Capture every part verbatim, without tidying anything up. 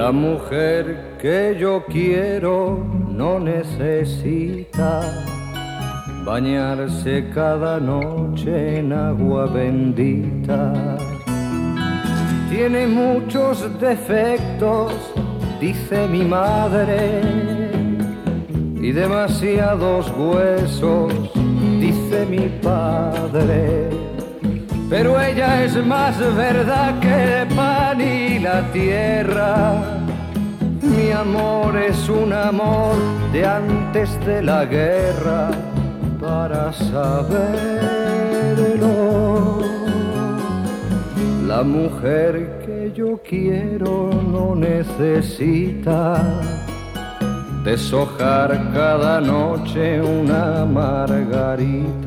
La mujer que yo quiero no necesita bañarse cada noche en agua bendita. Tiene muchos defectos, dice mi madre, y demasiados huesos, dice mi padre. Pero ella es más verdad que el pan y la tierra. Mi amor es un amor de antes de la guerra, para saberlo. La mujer que yo quiero no necesita deshojar cada noche una margarita.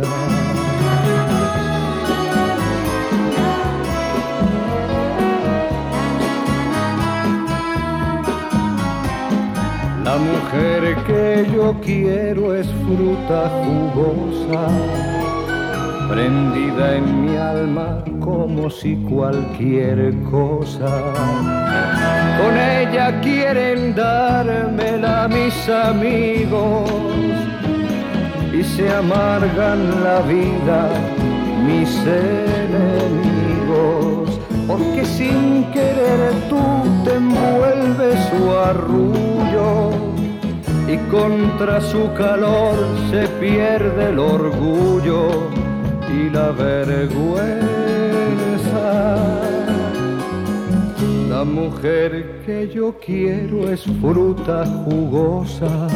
La mujer que yo quiero es fruta jugosa, prendida en mi alma como si cualquier cosa. Con ella quieren dármela mis amigos y se amargan la vida mis enemigos, porque sin querer tú te envuelves su arrullo y contra su calor se pierde el orgullo y la vergüenza. La mujer que yo quiero es fruta jugosa,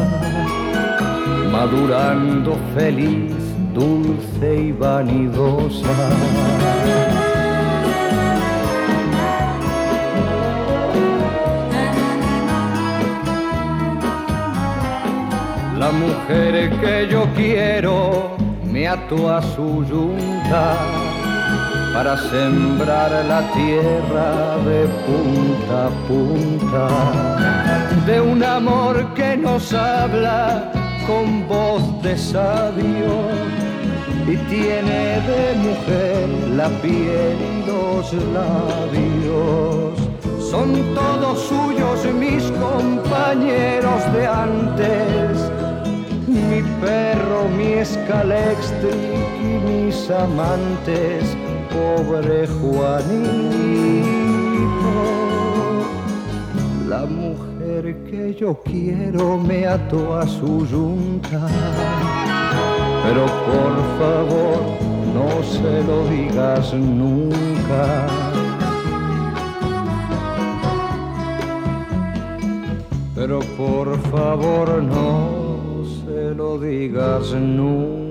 madurando feliz, dulce y vanidosa. La mujer que yo quiero me ató a su yunta para sembrar la tierra de punta a punta, de un amor que nos habla con voz de sabio y tiene de mujer la piel y los labios. Son todos suyos mis compañeros de antes, mi perro, mi escalextric y mis amantes, pobre Juanito. La mujer que yo quiero me ató a su yunta, pero por favor no se lo digas nunca. Pero por favor no se lo digas nunca.